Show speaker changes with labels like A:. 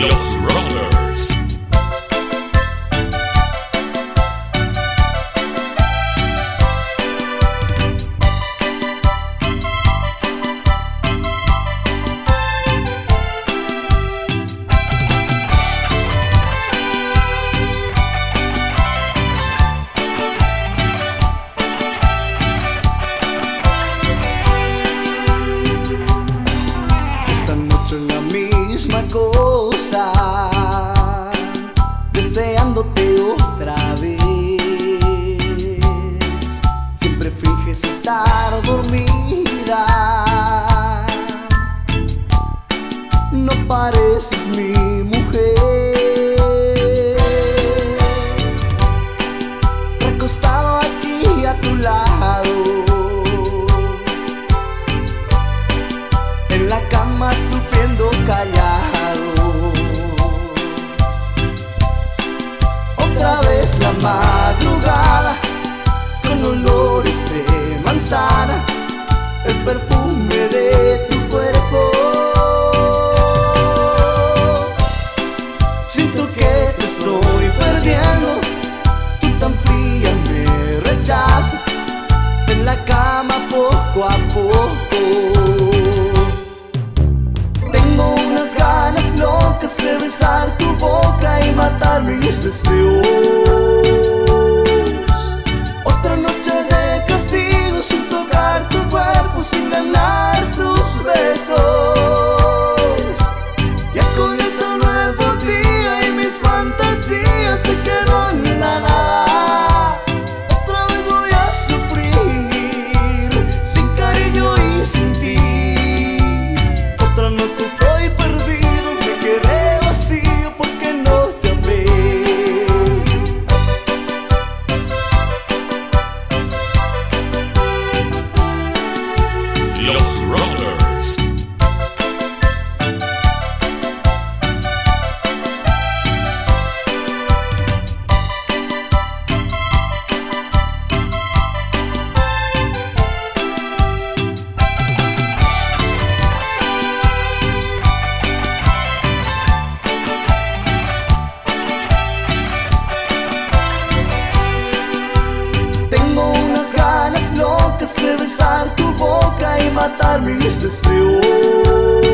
A: Los Rollers.
B: Esta noche la misma cosa, deseándote otra vez. Siempre finges estar dormida, no pareces mi mujer. Recostado aquí a tu lado, en la cama sufriendo callado. Otra vez la madrugada, con olores de manzana, el perfume de tu cuerpo. Siento que te estoy perdiendo, tú tan fría me rechazas, en la cama poco a poco. Ganas locas de besar tu boca y matar mis deseos. Otra noche de castigo sin tocar tu cuerpo, sin ganar tus besos. Ya con ese nuevo día y mis fantasías se quedó en la nada. Otra vez voy a sufrir sin cariño y sin ti. Otra noche estoy perdido, me quedé vacío porque no te amé.
A: Los Rollers.
B: Locas de besar tu boca y matar mis deseos.